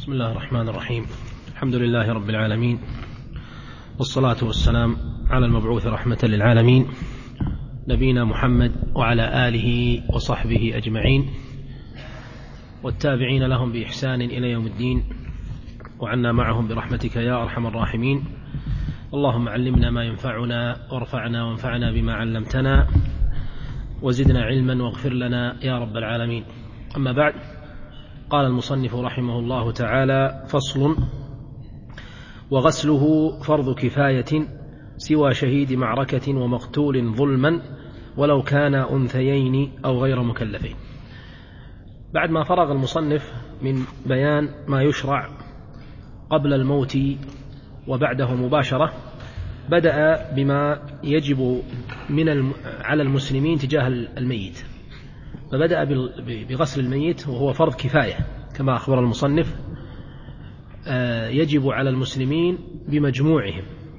بسم الله الرحمن الرحيم. الحمد لله رب العالمين، والصلاة والسلام على المبعوث رحمة للعالمين نبينا محمد وعلى آله وصحبه أجمعين والتابعين لهم بإحسان إلى يوم الدين، وعنا معهم برحمتك يا أرحم الراحمين. اللهم علمنا ما ينفعنا وارفعنا وانفعنا بما علمتنا وزدنا علما واغفر لنا يا رب العالمين. أما بعد، قال المصنف رحمه الله تعالى: فصل: وغسله فرض كفاية سوى شهيد معركة ومقتول ظلما ولو كان أنثيين أو غير مكلفين. بعد ما فرغ المصنف من بيان ما يشرع قبل الموت وبعده مباشرة، بدأ بما يجب على المسلمين تجاه الميت، فبدأ بغسل الميت وهو فرض كفاية كما أخبر المصنف، يجب على المسلمين بمجموعهم،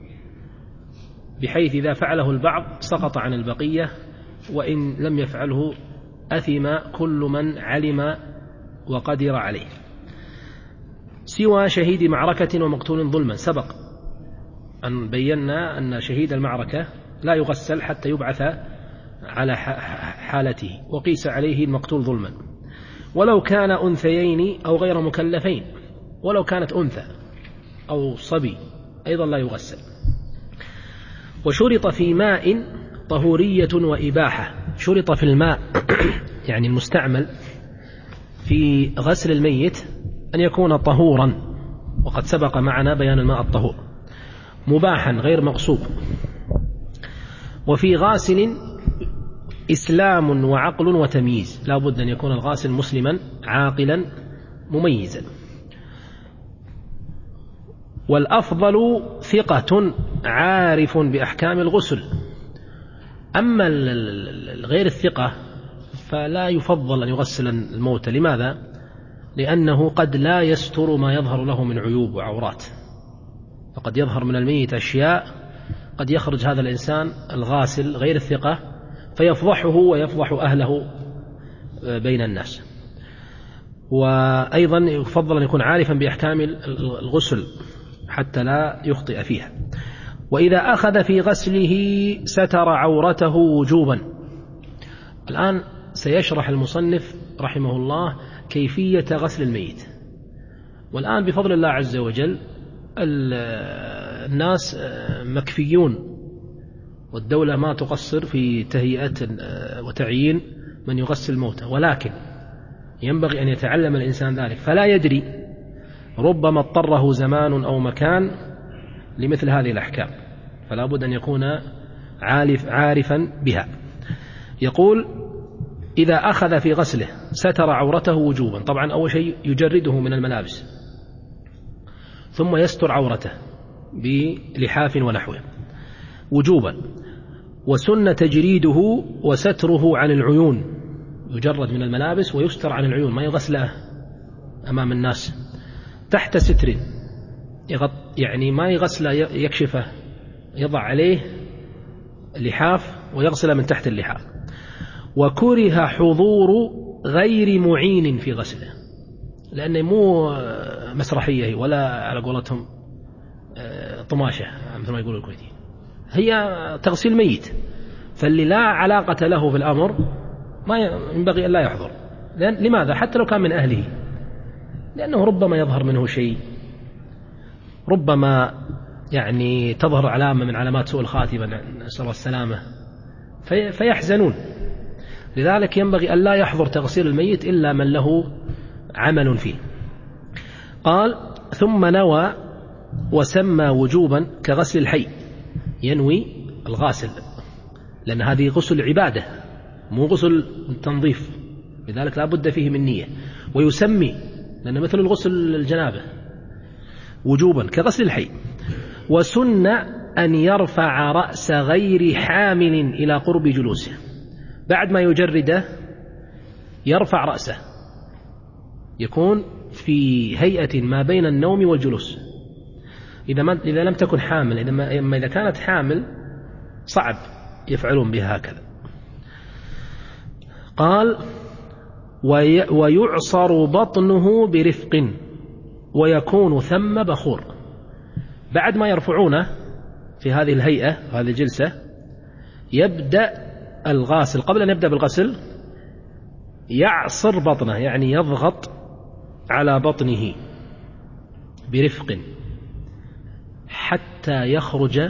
بحيث إذا فعله البعض سقط عن البقية، وإن لم يفعله أثم كل من علم وقدر عليه. سوى شهيد معركة ومقتول ظلما، سبق أن بينا أن شهيد المعركة لا يغسل حتى يبعث على حالته، وقيس عليه المقتول ظلما. ولو كان أنثيين أو غير مكلفين، ولو كانت أنثى أو صبي أيضا لا يغسل. وشرط في ماء طهورية وإباحة. شرط في الماء يعني المستعمل في غسل الميت أن يكون طهورا، وقد سبق معنا بيان الماء الطهور، مباحا غير مغصوب. وفي غاسل إسلام وعقل وتمييز، لا بد أن يكون الغاسل مسلما عاقلا مميزا. والأفضل ثقة عارف بأحكام الغسل. أما غير الثقة فلا يفضل أن يغسل الموت. لماذا؟ لأنه قد لا يستر ما يظهر له من عيوب وعورات، فقد يظهر من الميت أشياء قد يخرج هذا الإنسان الغاسل غير الثقة فيفضحه ويفضح أهله بين الناس. وأيضا يفضل أن يكون عارفا بأحكام الغسل حتى لا يخطئ فيها. وإذا أخذ في غسله ستر عورته وجوبا. الآن سيشرح المصنف رحمه الله كيفية غسل الميت. والآن بفضل الله عز وجل الناس مكفيون، والدولة ما تقصر في تهيئة وتعيين من يغسل الموتى، ولكن ينبغي أن يتعلم الإنسان ذلك، فلا يدري، ربما اضطره زمان أو مكان لمثل هذه الأحكام، فلا بد أن يكون عارفا بها. يقول: إذا أخذ في غسله ستر عورته وجوبا. طبعا أول شيء يجرده من الملابس، ثم يستر عورته بلحاف ونحوه وجوبا. وسن تجريده وستره عن العيون، يجرد من الملابس ويستر عن العيون، ما يغسله أمام الناس تحت ستر، يعني ما يغسله يكشفه، يضع عليه لحاف ويغسله من تحت اللحاف. وكره حضور غير معين في غسله، لأنه مو مسرحية ولا على قولتهم طماشة مثل ما يقولوا الكويتيين، هي تغسيل ميت، فاللي لا علاقة له في الأمر ما ينبغي أن لا يحضر. لماذا؟ حتى لو كان من أهله، لأنه ربما يظهر منه شيء، ربما يعني تظهر علامة من علامات سوء الخاتمة، نسأل الله السلامة، فيحزنون. لذلك ينبغي أن لا يحضر تغسيل الميت إلا من له عمل فيه. قال: ثم نوى وسمى وجوبا كغسل الحي. ينوي الغاسل، لأن هذه غسل عبادة مو غسل تنظيف، لذلك لا بد فيه من نية. ويسمي، لأن مثل الغسل الجنابة، وجوبا كغسل الحي. وسن أن يرفع رأس غير حامل إلى قرب جلوسه. بعد ما يجرده يرفع رأسه، يكون في هيئة ما بين النوم والجلوس. إذا لم تكن حامل، إذا كانت حامل صعب يفعلون بها هكذا. قال: ويعصر بطنه برفق، ويكون ثم بخور. بعد ما يرفعونه في هذه الهيئة هذه الجلسة يبدأ الغاسل قبل أن يبدأ بالغسل يعصر بطنه، يعني يضغط على بطنه برفق حتى يخرج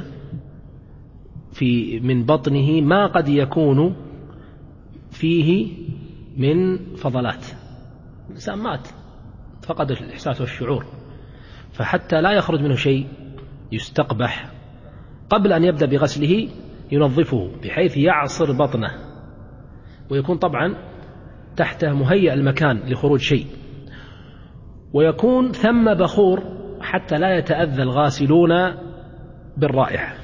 من بطنه ما قد يكون فيه من فضلات. الإنسان مات فقد الإحساس والشعور، فحتى لا يخرج منه شيء يستقبح قبل أن يبدأ بغسله ينظفه بحيث يعصر بطنه، ويكون طبعا تحته مهيأ المكان لخروج شيء، ويكون ثم بخور حتى لا يتأذى الغاسلون بالرائحة.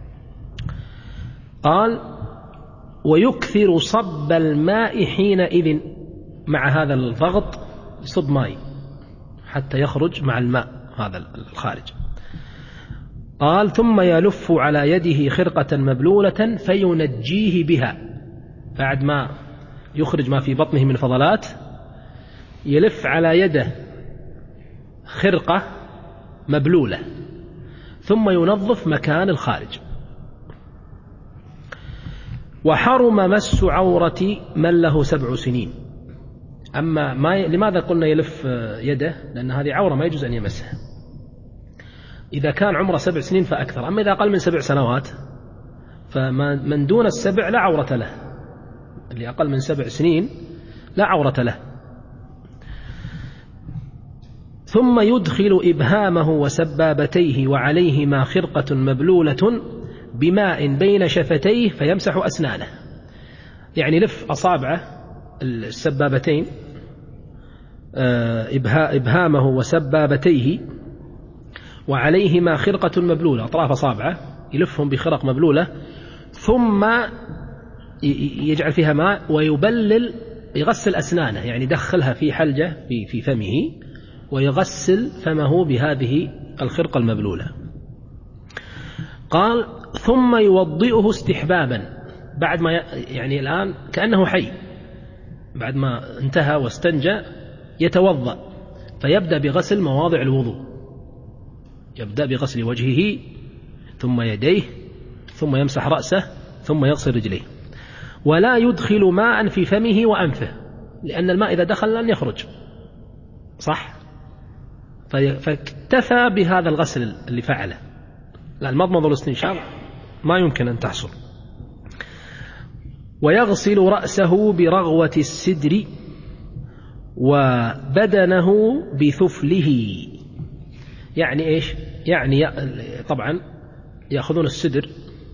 قال ويكثر صب الماء حينئذ، مع هذا الضغط يصب ماء حتى يخرج مع الماء هذا الخارج. قال ثم يلف على يده خرقة مبلولة فينجيه بها، بعد ما يخرج ما في بطنه من فضلات يلف على يده خرقة مبلولة ثم ينظف مكان الخارج. وحرم مس عورة من له 7 سنين. أما لماذا قلنا يلف يده؟ لأن هذه عورة ما يجوز أن يمسها إذا كان عمره 7 سنين فأكثر. أما إذا أقل من 7 سنوات فمن دون 7 لا عورة له، اللي أقل من 7 سنين لا عورة له. ثم يدخل إبهامه وسبابتيه وعليهما خرقة مبلولة بماء بين شفتيه فيمسح أسنانه، يعني لف أصابعه السبابتين إبهامه وسبابتيه وعليهما خرقة مبلولة، أطراف أصابعه يلفهم بخرق مبلولة، ثم يجعل فيها ماء ويبلل يغسل أسنانه، يعني يدخلها في حلجة في فمه ويغسل فمه بهذه الخرقة المبلولة. قال ثم يوضئه استحبابا، بعد ما يعني الآن كأنه حي، بعد ما انتهى واستنجى يتوضأ فيبدأ بغسل مواضع الوضوء، يبدأ بغسل وجهه ثم يديه ثم يمسح رأسه ثم يغسل رجليه، ولا يدخل ماء في فمه وأنفه، لأن الماء إذا دخل لن يخرج صح، فاكتفى بهذا الغسل اللي فعله، لا المضمض والاستنشاق ما يمكن أن تحصل. ويغسل رأسه برغوة السدر وبدنه بثفله، يعني إيش؟ يعني طبعا يأخذون السدر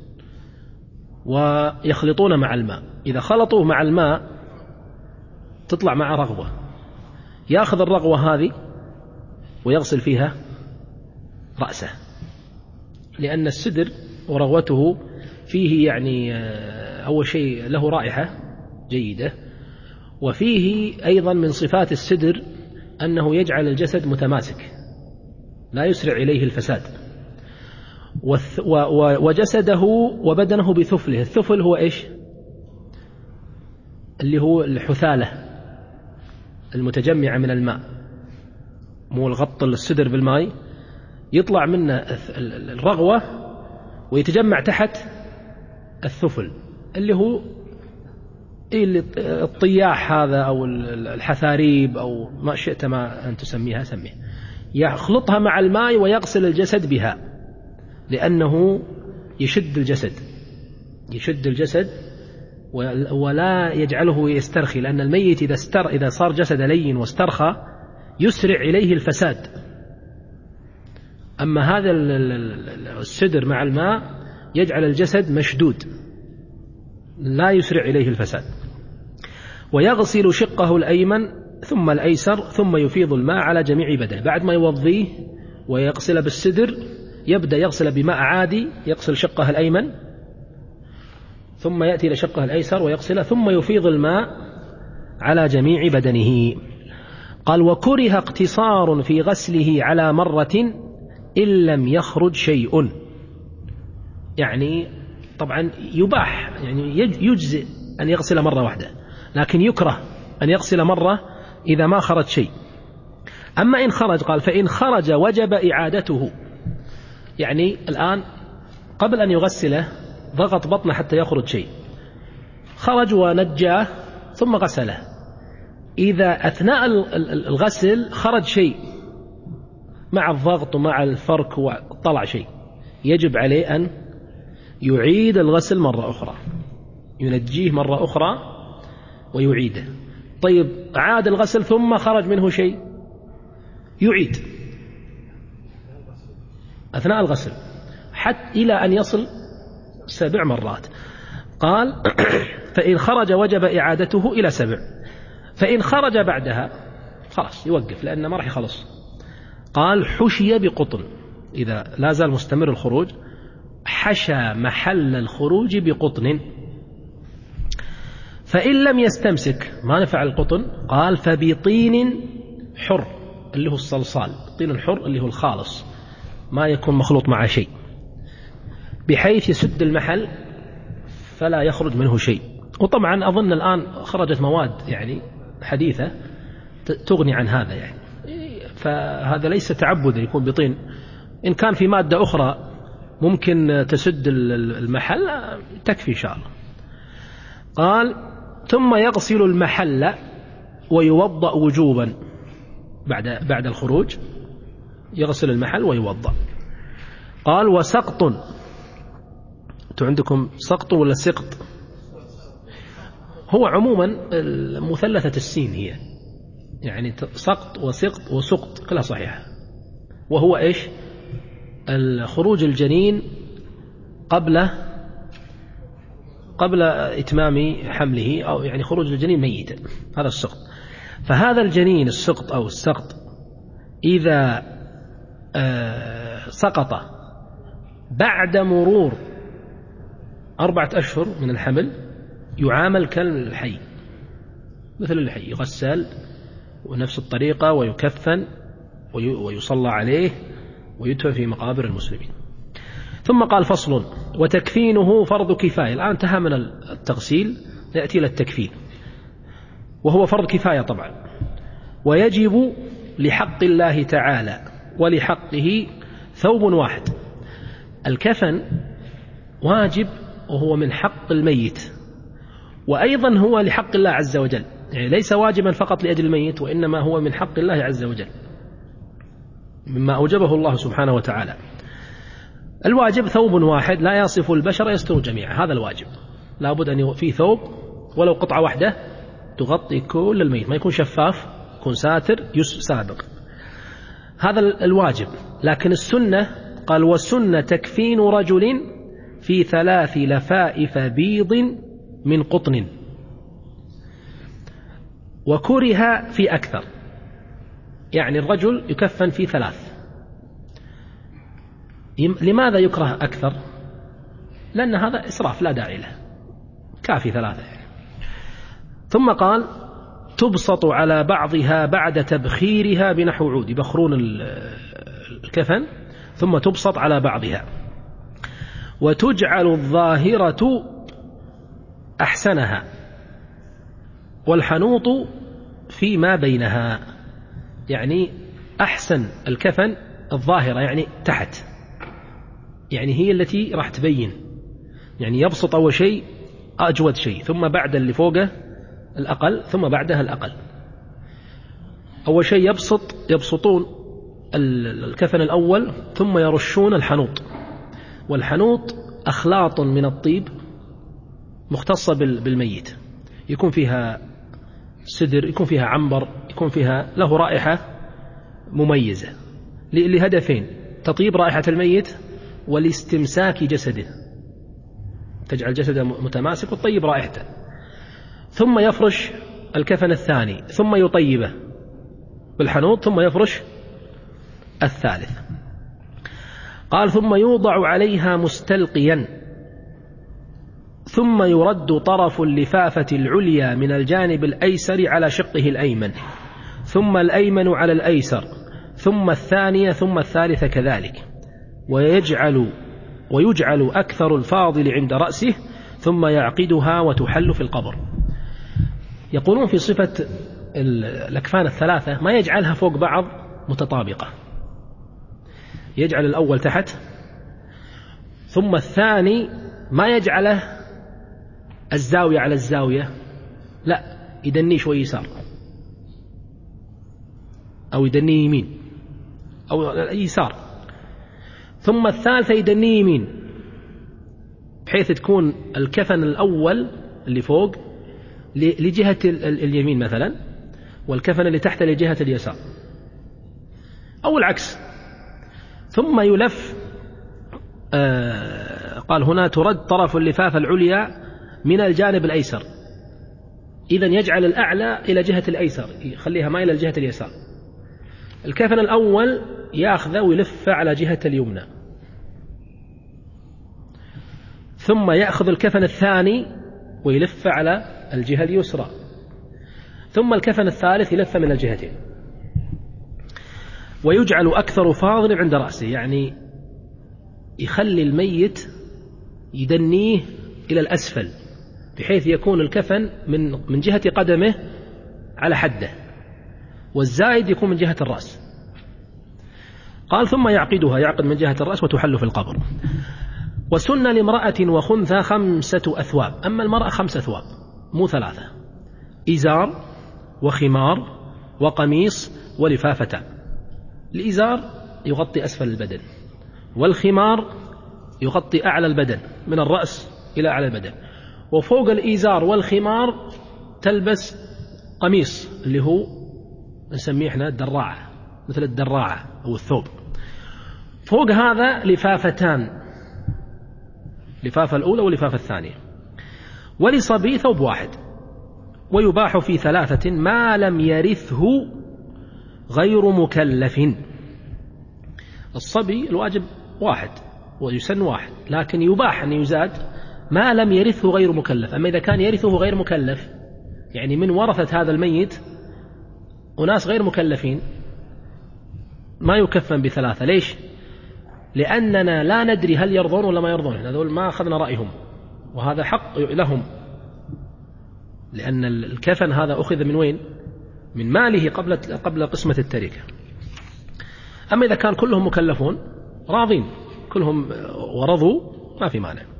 ويخلطون مع الماء، إذا خلطوه مع الماء تطلع مع رغوة، يأخذ الرغوة هذه ويغسل فيها رأسه، لأن السدر ورغوته فيه يعني أول شيء له رائحة جيدة، وفيه أيضا من صفات السدر أنه يجعل الجسد متماسك لا يسرع إليه الفساد. وجسده وبدنه بثفله، الثفل هو إيش؟ اللي هو الحثالة المتجمعة من الماء، مو الغط الصدر بالماء يطلع منه الرغوة ويتجمع تحت الثفل اللي هو الطياح هذا أو الحثاريب أو ما شئت ما أن تسميها سميه، يخلطها مع الماء ويغسل الجسد بها، لأنه يشد الجسد ولا يجعله يسترخي، لأن الميت إذا صار جسد لين واسترخى يسرع إليه الفساد. أما هذا السدر مع الماء يجعل الجسد مشدود لا يسرع إليه الفساد. ويغسل شقه الأيمن ثم الأيسر ثم يفيض الماء على جميع بدنه، بعد ما يوضيه ويغسل بالسدر يبدأ يغسل بماء عادي، يغسل شقه الأيمن ثم يأتي إلى شقه الأيسر ويغسله ثم يفيض الماء على جميع بدنه. قال وكره اقتصار في غسله على مرة إن لم يخرج شيء، يعني طبعا يباح يعني يجزئ أن يغسل مرة واحدة، لكن يكره أن يغسل مرة إذا ما خرج شيء. أما إن خرج قال فإن خرج وجب إعادته، يعني الآن قبل أن يغسله ضغط بطنه حتى يخرج شيء، خرج ونجاه ثم غسله، إذا أثناء الغسل خرج شيء مع الضغط ومع الفرك وطلع شيء، يجب عليه أن يعيد الغسل مرة أخرى، ينجيه مرة أخرى ويعيده. طيب عاد الغسل ثم خرج منه شيء، يعيد أثناء الغسل حتى إلى أن يصل 7 مرات. قال فإن خرج وجب إعادته إلى 7، فإن خرج بعدها خلاص يوقف لأن ما راح يخلص. قال حشي بقطن، إذا لا زال مستمر الخروج حشى محل الخروج بقطن. فإن لم يستمسك ما نفع القطن قال فبطين حر اللي هو الصلصال، الطين الحر اللي هو الخالص ما يكون مخلوط مع شيء، بحيث يسد المحل فلا يخرج منه شيء. وطبعا أظن الآن خرجت مواد يعني حديثة تغني عن هذا يعني، فهذا ليس تعبدا يكون بطين، إن كان في مادة أخرى ممكن تسد المحل تكفي إن شاء الله. قال ثم يغسل المحل ويوضأ وجوبا، بعد الخروج يغسل المحل ويوضأ. قال وسقط، أنتم عندكم سقط ولا سقط؟ هو عموما مثلثة السين هي يعني سقط وسقط وسقط كلها صحيحة، وهو إيش؟ الخروج الجنين قبل إتمام حمله، أو يعني خروج الجنين ميتا، هذا السقط. فهذا الجنين السقط أو السقط إذا سقط بعد مرور 4 أشهر من الحمل يعامل كالحي، مثل الحي، يغسل ونفس الطريقة ويكفن ويصلى عليه ويدفن في مقابر المسلمين. ثم قال فصل وتكفينه فرض كفاية. الآن انتهى من التغسيل يأتي للتكفين، وهو فرض كفاية طبعا، ويجب لحق الله تعالى ولحقه ثوب واحد. الكفن واجب وهو من حق الميت، وأيضا هو لحق الله عز وجل، يعني ليس واجبا فقط لأجل الميت، وإنما هو من حق الله عز وجل مما أوجبه الله سبحانه وتعالى. الواجب ثوب واحد لا يصف البشر يستر جميعا، هذا الواجب، لا بد أن في ثوب ولو قطعة واحدة تغطي كل الميت، ما يكون شفاف، يكون ساتر سابق، هذا الواجب. لكن السنة قال والسنة تكفين رجل في 3 لفائف بيض من قطن، وكره في أكثر، يعني الرجل يكفن في 3. لماذا يكره أكثر؟ لأن هذا إسراف لا داعي له، كافي 3 يعني. ثم قال تبسط على بعضها بعد تبخيرها بنحو عود، يبخرون الكفن ثم تبسط على بعضها. وتجعل الظاهرة أحسنها والحنوط فيما بينها، يعني أحسن الكفن الظاهرة يعني تحت، يعني هي التي راح تبين، يعني يبسط أول شيء أجود شيء، ثم بعد اللي فوقه الأقل، ثم بعدها الأقل. أول شيء يبسطون الكفن الأول ثم يرشون الحنوط، والحنوط أخلاط من الطيب مختصة بالميت، يكون فيها سدر، يكون فيها عنبر، يكون فيها له رائحة مميزة لهدفين: تطيب رائحة الميت ولاستمساك جسده، تجعل جسده متماسك وتطيب رائحته. ثم يفرش الكفن الثاني ثم يطيبه بالحنوط ثم يفرش الثالث. قال ثم يوضع عليها مستلقيا، ثم يرد طرف اللفافة العليا من الجانب الأيسر على شقه الأيمن، ثم الأيمن على الأيسر، ثم الثانية، ثم الثالثة كذلك، ويجعل أكثر الفاضل عند رأسه، ثم يعقدها وتحل في القبر. يقولون في صفة الأكفان 3 ما يجعلها فوق بعض متطابقة، يجعل الأول تحت ثم الثاني ما يجعله الزاوية على الزاوية، لا، يدني شوي يسار أو يدني يمين أو يسار، ثم الثالثة يدني يمين، بحيث تكون الكفن الأول اللي فوق لجهة اليمين مثلا، والكفن اللي تحت لجهة اليسار أو العكس. ثم يلف، قال هنا ترد طرف اللفافة العليا من الجانب الأيسر، إذن يجعل الأعلى إلى جهة الأيسر، يخليها مايلة لجهة اليسار. الكفن الأول يأخذ ويلف على جهة اليمنى، ثم يأخذ الكفن الثاني ويلف على الجهة اليسرى، ثم الكفن الثالث يلف من الجهتين. ويجعل أكثر فاضل عند رأسه، يعني يخلي الميت يدنيه إلى الأسفل بحيث يكون الكفن من جهة قدمه على حده، والزائد يكون من جهة الرأس. قال ثم يعقدها، يعقد من جهة الرأس وتحل في القبر. وسن لامرأة وخنثى 5 أثواب، أما المرأة 5 أثواب مو 3، إزار وخمار وقميص ولفافتان. الإزار يغطي أسفل البدن، والخمار يغطي أعلى البدن من الرأس إلى أعلى البدن، وفوق الإزار والخمار تلبس قميص اللي هو نسميه احنا الدراعة، مثل الدراعة أو الثوب. فوق هذا لفافتان، لفافة الأولى واللفافة الثانية. ولصبي ثوب واحد. ويباح في 3 ما لم يرثه غير مكلف. الصبي الواجب 1 ويسن 1، لكن يباح أن يزاد ما لم يرثه غير مكلف. أما إذا كان يرثه غير مكلف، يعني من ورثة هذا الميت أناس غير مكلفين، ما يكفن ب3. ليش؟ لأننا لا ندري هل يرضون ولا ما يرضون، هذول ما أخذنا رأيهم، وهذا حق لهم، لأن الكفن هذا أخذ من وين؟ من ماله قبل قسمة التركة. أما إذا كان كلهم مكلفون راضين كلهم ورضوا ما في مانع.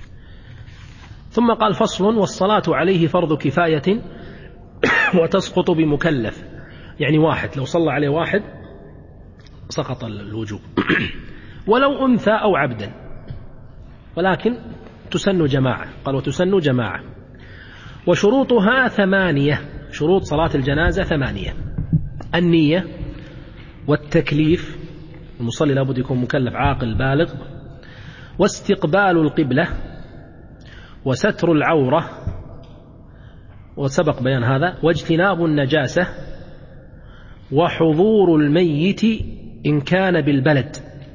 ثم قال فصل: والصلاة عليه فرض كفاية وتسقط بمكلف، يعني 1 لو صلى عليه 1 سقط الوجوب ولو أنثى أو عبدا، ولكن تسن جماعة. قال وتسن جماعة. وشروطها 8، شروط صلاة الجنازة 8: النية، والتكليف، المصلي لابد يكون مكلف عاقل بالغ، واستقبال القبلة، وستر العورة، وسبق بيان هذا، واجتناب النجاسة، وحضور الميت إن كان بالبلد.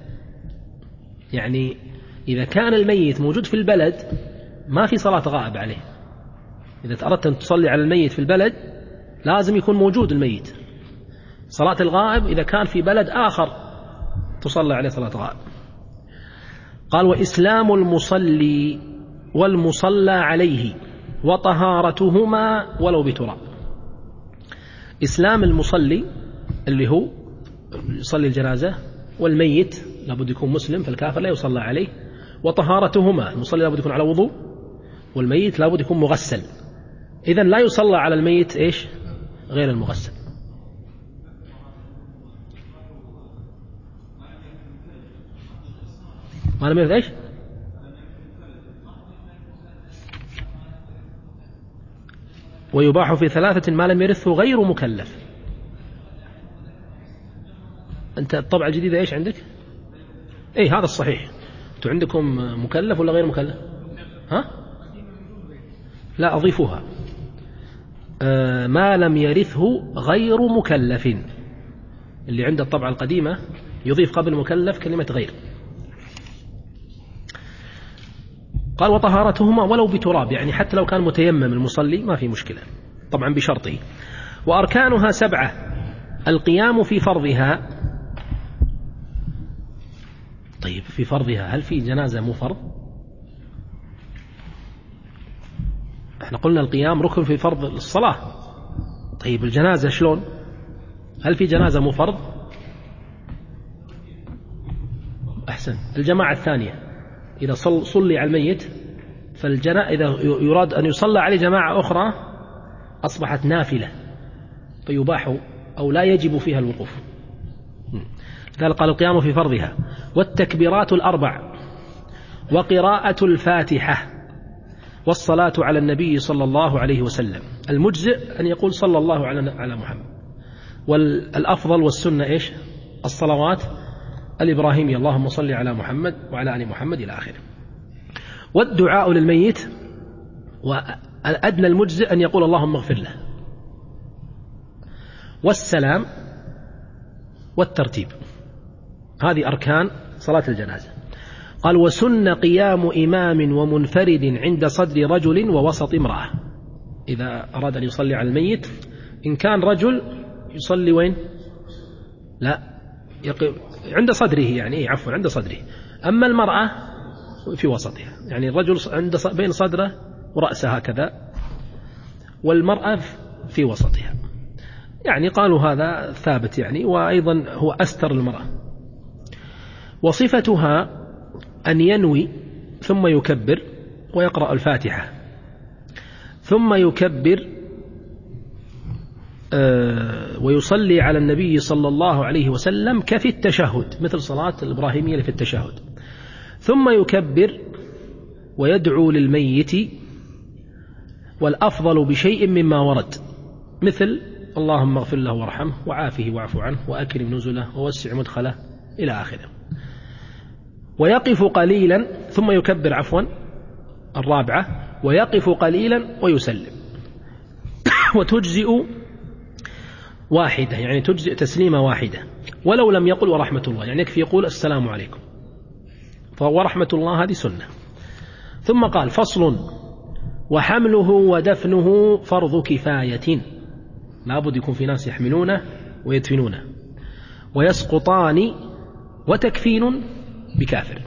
يعني إذا كان الميت موجود في البلد ما في صلاة غائب عليه. إذا أردت أن تصلي على الميت في البلد لازم يكون موجود الميت. صلاة الغائب إذا كان في بلد آخر تصلي عليه صلاة غائب. قال وإسلام المصلي والمصلى عليه وطهارتهما ولو بتراب. إسلام المصلي اللي هو يصلي الجنازة، والميت لابد يكون مسلم فالكافر لا يصلى عليه. وطهارتهما، المصلي لابد يكون على وضوء، والميت لابد يكون مغسل. إذن لا يصلى على الميت إيش غير المغسل. ما لم يرث إيش؟ ويباح في 3 ما لم يرثه غير مكلف. أنت الطبعة الجديدة إيش عندك؟ إيه هذا الصحيح. أنتوا عندكم مكلف ولا غير مكلف؟ ها؟ لا أضيفوها. ما لم يرثه غير مكلف. اللي عنده الطبعة القديمة يضيف قبل مكلف كلمة غير. قال وطهارتهما ولو بتراب، يعني حتى لو كان متيمم المصلي ما في مشكلة، طبعا بشرطه. وأركانها 7: القيام في فرضها. طيب في فرضها، هل في جنازة مو فرض؟ احنا قلنا القيام ركن في فرض الصلاة. طيب الجنازة شلون؟ هل في جنازة مو فرض؟ أحسن. الجماعة الثانية إذا صلي على الميت إذا يراد أن يصلى عليه جماعة أخرى أصبحت نافلة فيباح أو لا يجب فيها الوقوف. لذلك قال القيام في فرضها والتكبيرات الأربع وقراءة الفاتحة والصلاة على النبي صلى الله عليه وسلم. المجزئ أن يقول صلى الله على محمد، والأفضل والسنة إيش؟ الصلوات الإبراهيمية اللهم صل على محمد وعلى آل محمد إلى آخره. والدعاء للميت، وأدنى المجزئ أن يقول اللهم اغفر له، والسلام والترتيب. هذه أركان صلاة الجنازة. قال وسن قيام إمام ومنفرد عند صدر رجل ووسط امرأة. إذا أراد أن يصلي على الميت إن كان رجل يصلي وين؟ لا عند صدره، يعني عفوا عند صدره. أما المرأة في وسطها، يعني الرجل بين صدره ورأسه هكذا، والمرأة في وسطها. يعني قالوا هذا ثابت يعني، وأيضا هو أستر المرأة. وصفتها أن ينوي ثم يكبر ويقرأ الفاتحة ثم يكبر ويصلي على النبي صلى الله عليه وسلم كفي التشهد، مثل صلاة الإبراهيمية في التشهد، ثم يكبر ويدعو للميت، والأفضل بشيء مما ورد، مثل اللهم اغفر له وارحمه وعافه واعف عنه وأكرم نزله ووسع مدخله إلى آخره. ويقف قليلا ثم يكبر، عفوا الرابعة، ويقف قليلا ويسلم. وتجزئ واحدة، يعني تجزئ تسليمة واحدة، ولو لم يقل ورحمة الله، يعني يكفي يقول السلام عليكم، ورحمة الله هذه سنة. ثم قال فصل وحمله ودفنه فرض كفاية، لابد يكون في ناس يحملونه ويدفنونه. ويسقطان وتكفين بكافر.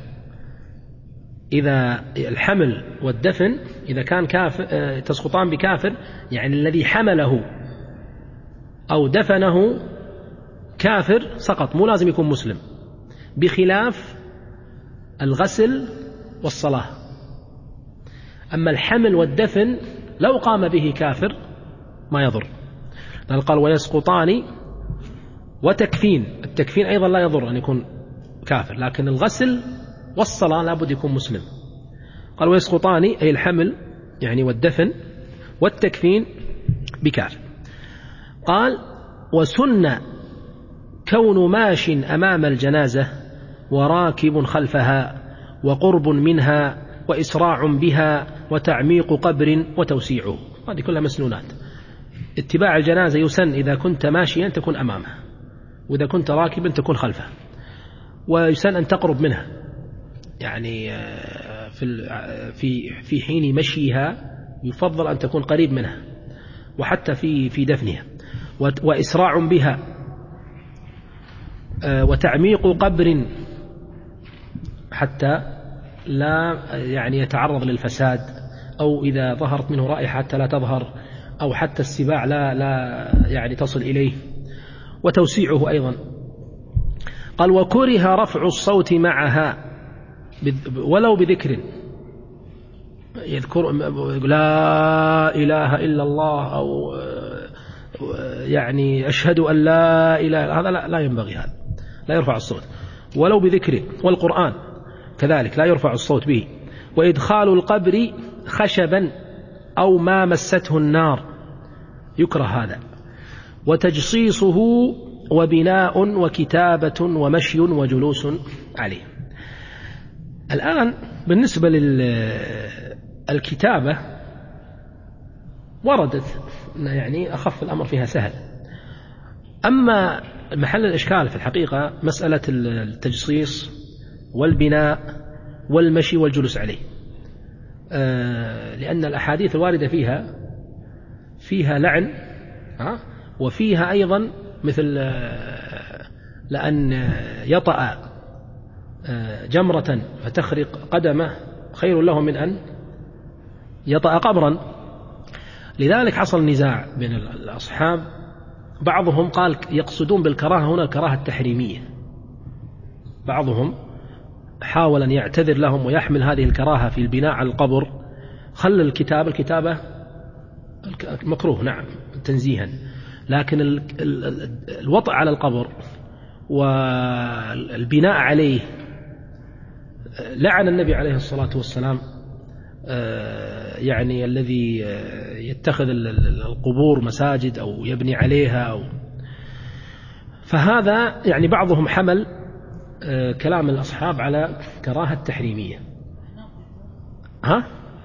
إذا الحمل والدفن إذا كان كافر تسقطان بكافر، يعني الذي حمله أو دفنه كافر سقط، مو لازم يكون مسلم، بخلاف الغسل والصلاة. أما الحمل والدفن لو قام به كافر ما يضر. قال ويسقطان وتكفين، التكفين أيضا لا يضر أن يكون كافر، لكن الغسل والصلاة لابد يكون مسلم. قال ويسقطان أي الحمل يعني والدفن، والتكفين بكافر. قال وسن كون ماش أمام الجنازة وراكب خلفها وقرب منها وإسراع بها وتعميق قبر وتوسيعه، هذه كلها مسنونات. اتباع الجنازة يسن إذا كنت ماشيا تكون أمامه، وإذا كنت راكبا تكون خلفه. ويسن أن تقرب منها، يعني في حين مشيها يفضل أن تكون قريب منها، وحتى في دفنها. وإسراع بها وتعميق قبر حتى لا يعني يتعرض للفساد، أو إذا ظهرت منه رائحة حتى لا تظهر، أو حتى السباع لا يعني تصل إليه. وتوسيعه أيضا. قال وكره رفع الصوت معها ولو بذكر، يذكر لا إله إلا الله أو يعني أشهد أن لا إله، هذا لا ينبغي، هذا لا يرفع الصوت ولو بذكر. والقرآن كذلك لا يرفع الصوت به. وإدخال القبر خشبا أو ما مسته النار يكره هذا. وتجصيصه وبناء وكتابة ومشي وجلوس عليه. الآن بالنسبة للكتابة وردت يعني أخف الأمر فيها سهل. أما محل الإشكال في الحقيقة مسألة التجصيص والبناء والمشي والجلوس عليه، لأن الأحاديث الواردة فيها لعن، وفيها أيضا مثل لأن يطأ جمرة فتخرق قدمه خير له من أن يطأ قبرا. لذلك حصل نزاع بين الأصحاب، بعضهم قال يقصدون بالكراهة هنا الكراهة التحريمية، بعضهم حاول أن يعتذر لهم ويحمل هذه الكراهة في البناء على القبر، خل الكتابة مكروه نعم تنزيها، لكن الوطأ على القبر والبناء عليه لعن النبي عليه الصلاة والسلام يعني الذي يتخذ القبور مساجد أو يبني عليها فهذا يعني بعضهم حمل كلام الأصحاب على كراهة تحريمية. ها؟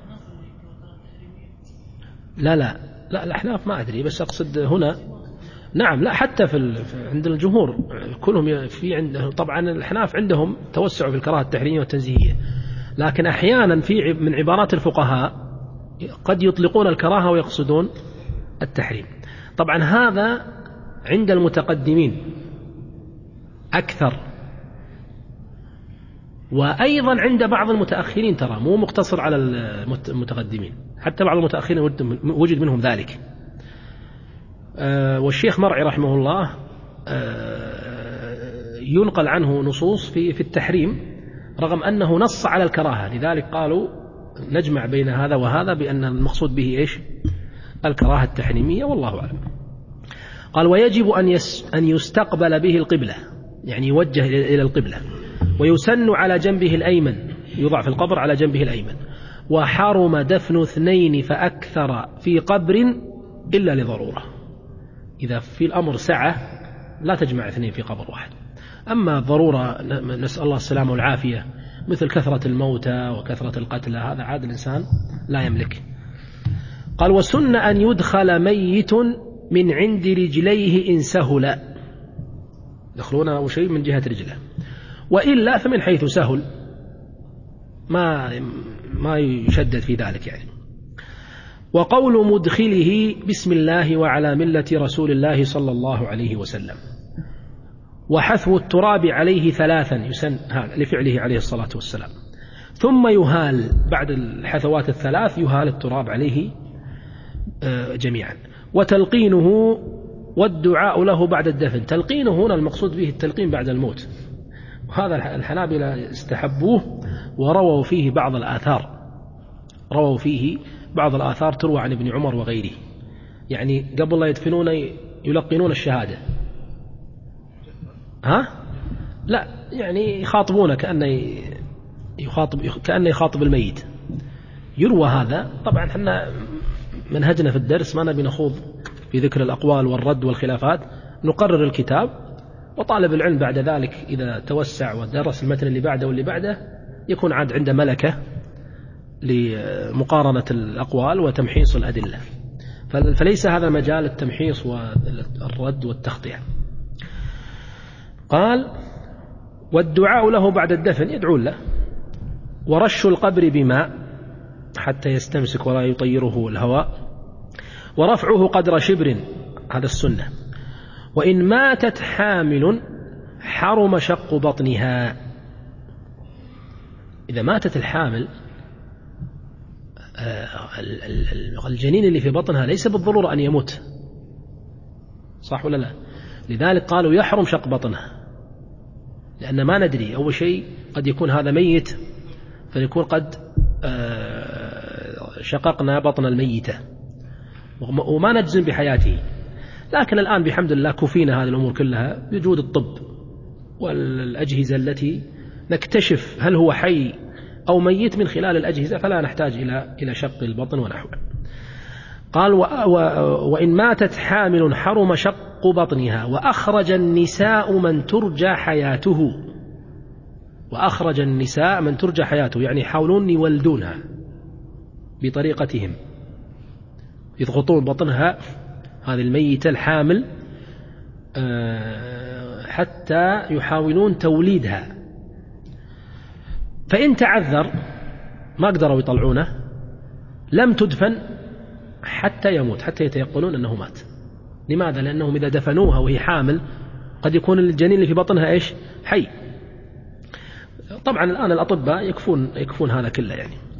لا الأحناف ما أدري، بس أقصد هنا نعم لا حتى عند الجمهور كلهم طبعا الأحناف عندهم توسع في الكراهة التحريمية والتنزيهية، لكن أحيانا في من عبارات الفقهاء قد يطلقون الكراهة ويقصدون التحريم. طبعا هذا عند المتقدمين أكثر، وأيضا عند بعض المتأخرين، ترى مو مقتصر على المتقدمين، حتى بعض المتأخرين وجد منهم ذلك. والشيخ مرعي رحمه الله ينقل عنه نصوص في التحريم رغم أنه نص على الكراهة، لذلك قالوا نجمع بين هذا وهذا بأن المقصود به إيش؟ الكراهة التحريمية، والله أعلم. قال ويجب أن يستقبل به القبلة، يعني يوجه إلى القبلة، ويسن على جنبه الأيمن، يوضع في القبر على جنبه الأيمن. وحرم دفن 2 فأكثر في قبر إلا لضرورة، إذا في الأمر سعة لا تجمع 2 في قبر واحد. أما ضرورة نسأل الله السلامة والعافية مثل كثرة الموتى وكثرة القتلى هذا عاد الإنسان لا يملك. قال وسن أن يدخل ميت من عند رجليه إن سهل، يدخلون أو شيء من جهة رجله، وإلا فمن حيث سهل ما يشدد في ذلك يعني. وقول مدخله بسم الله وعلى ملة رسول الله صلى الله عليه وسلم. وحثو التراب عليه 3 يسن هذا لفعله عليه الصلاة والسلام، ثم يهال بعد الحثوات 3 يهال التراب عليه جميعا. وتلقينه والدعاء له بعد الدفن. تلقينه هنا المقصود به التلقين بعد الموت، وهذا الحنابلة استحبوه ورووا فيه بعض الآثار تروى عن ابن عمر وغيره، يعني قبل لا يدفنون يلقنون الشهادة. ها؟ لا يعني يخاطبون كأنه يخاطب الميت، يروى هذا. طبعا احنا منهجنا في الدرس ما نبي نخوض في ذكر الأقوال والرد والخلافات، نقرر الكتاب، وطالب العلم بعد ذلك إذا توسع ودرس المتن اللي بعده واللي بعده يكون عاد عنده ملكة لمقارنة الأقوال وتمحيص الأدلة، فليس هذا مجال التمحيص والرد والتخطئة. قال والدعاء له بعد الدفن، يدعون له، ورش القبر بماء حتى يستمسك ولا يطيره الهواء، ورفعه قدر شبر، هذا السنة. وإن ماتت حامل حرم شق بطنها. إذا ماتت الحامل الجنين اللي في بطنها ليس بالضرورة أن يموت، صح ولا لا؟ لذلك قالوا يحرم شق بطنها، لأن ما ندري، أول شيء قد يكون هذا ميت فيكون قد شققنا بطن الميتة وما نجزم بحياته، لكن الآن بحمد الله كفينا هذه الأمور كلها بوجود الطب والأجهزة التي نكتشف هل هو حي أو ميت من خلال الأجهزة، فلا نحتاج إلى شق البطن ونحوه. قال وإن ماتت حامل حرم شق بطنها، وأخرج النساء من ترجى حياته، يعني يحاولون يولدونها بطريقتهم، يضغطون بطنها هذه الميتة الحامل حتى يحاولون توليدها، فإن تعذر ما قدروا يطلعونه لم تدفن حتى يموت، حتى يتيقنون أنه مات. لماذا؟ لأنهم إذا دفنوها وهي حامل قد يكون الجنين اللي في بطنها إيش؟ حي. طبعا الآن الأطباء يكفون هذا كله يعني.